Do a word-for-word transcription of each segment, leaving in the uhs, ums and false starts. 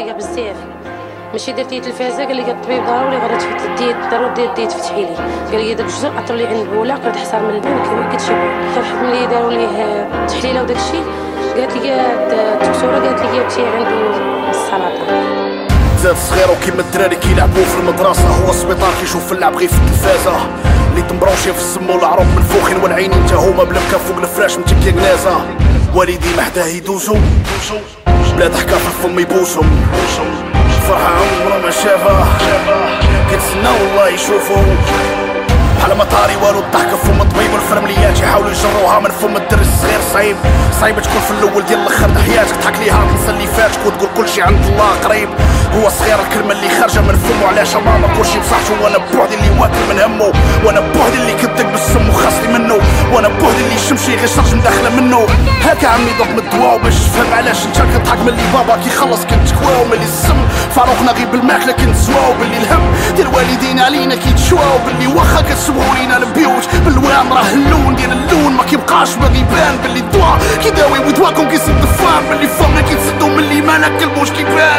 طريقه بزاف. ماشي درتي تلفازه قال لي الطبيب ضروري غادي تدي ضروري دير ديت فتحي لي، قال لي داك الجزء عطوا لي عند بولا قلت حصار من البان كما قلت شي فرحت ملي داروا ليه تحليله وداك الشيء. قالت لي الدكتوره قالت لي جبتي عنده السرطان. زاد صغير وكيما الدراري كيلعبوا في المدرسه، هو السبيطار كيشوف اللعب غير في التلفازه، اللي تمبروشي في السم والعروق منفوخين والعينين تا هما بلبكه فوق الفراش متكيه كنازه. والدي محداه يدوزو بلا ضحكه في الفم يبوسهم، فرحه عمره ما شافها كنتسنى والله يشوفو بحال ما طاري والو. الضحكه فم الطبيب والفرمليات يحاولوا يجروها من فم الدري الصغير. صعيب صعيب تكون في الاول ديال الاخر د حياتك تضحك ليها تنسى اللي فاتك وتقول كلشي عند الله قريب. هو صغير الكلمه اللي خارجه من فمو علاش ماما كلشي بصحته، وانا بوحدي اللي واكل من همو، وانا بوحدي اللي كدك بالسم وخاصني منه، وانا بوحدي اللي شمشي غير شرج مداخله منه. هاكا عمي ضرب من الدواء باش تفهم علاش انت كتضحك ملي بابا كيخلص كنت كواو، ملي السم فاروقنا غير بالماكله كنت زواو، باللي الهم ديال الوالدين علينا كيتشواو، باللي واخا كتسبقوا لينا البيوت بالوان راه اللون ديال اللون ما كيبقاش باغي يبان، باللي الدواء كيداوي ودواكم كيسد الفام، باللي فمنا كيتسدوا ملي ما ناكلوش كيبان.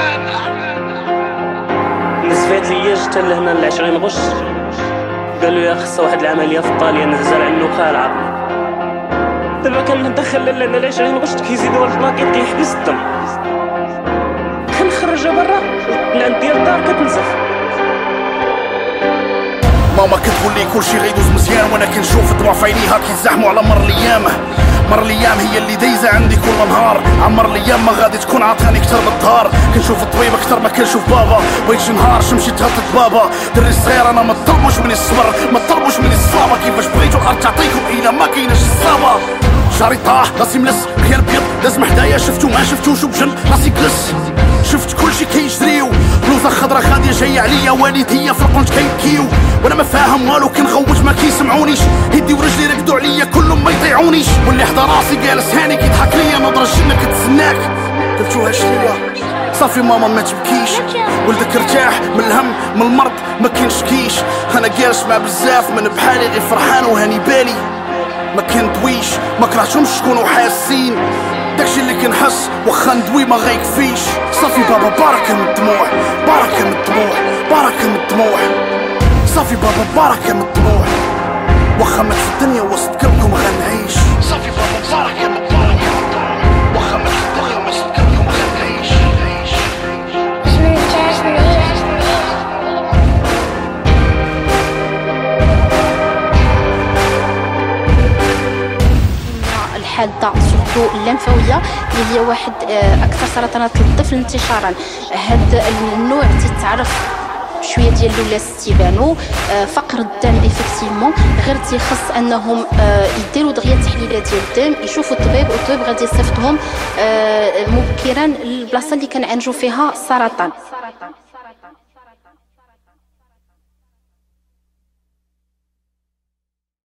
نزفات ليا جتا لهنا لعشرين غش، قالوا يا خصها واحد العمليه في الطاليان نزل على النخاع العظمي. دابا كندخل لنا العشرين غش كيزيدوا البلاكيت كيحبس الدم، كنخرجها برا البلان ديال الدار كتنزف. ماما كتقول لي كلشي غيدوز مزيان، وانا كنشوف الدموع في عينيها كيزاحموا على مر الايام. مر الايام هي اللي دايزه عندي كل نهار، عمر الايام ما غادي تكون عاطاني كتر من الدهار. كنشوف الطبيب اكثر ما كنشوف بابا، بغيت شي نهار شمشي تهبط بابا. دري صغير انا ما طلبوش مني الصبر، ما طلبوش مني الصلابه، كيفاش بغيتو الارض تعطيكم الا ما كايناش الصلابه. شعري طاح راسي ملس خير بيض لازم حدايا، شفتو ما شفتوش وبجن راسي جلس، شفت كلشي كيجريو بلوزه خضرا غاديه جايه عليا، والديا في القنج كيبكيو وانا ما فاهم والو كنغوت ما كيسمعونيش، يدي ورجلي ركدوا عليا كلهم ما يطيعونيش، واللي حدا راسي جالس هاني كيضحك ليا نظره جنه كتسناك. قلتو هاش ليا صافي ماما ما تبكيش، ولدك ارتاح من الهم من المرض ما كاينش كيش، انا جالس مع بزاف من بحالي غير فرحان وهاني بالي، ما كندويش ما كرهتهمش شكونوا حاسين داكشي اللي كنحس واخا ندوي ما غيكفيش. صافي بابا بركه من الدموع بركه من الدموع بركه من الدموع، صافي بابا بركه من الدموع، واخا ما في الدنيا وسط قلبكم غنعيش. صافي بابا بركه من الدموع واخا ما في الدنيا وسط قلبكم غنعيش. الحاده سورتو اللمفاويه اللي هي واحد اكثر سرطانات الطفل انتشارا. هذا النوع تيتعرف شويه ديال الاولاد تيبانو فقر الدم افكتيفمون، غير تيخص انهم يديروا دغيا تحليلات ديال الدم، يشوفوا الطبيب والطبيب غادي يصيفطهم مبكرا للبلاصه اللي كنعالجوا فيها السرطان.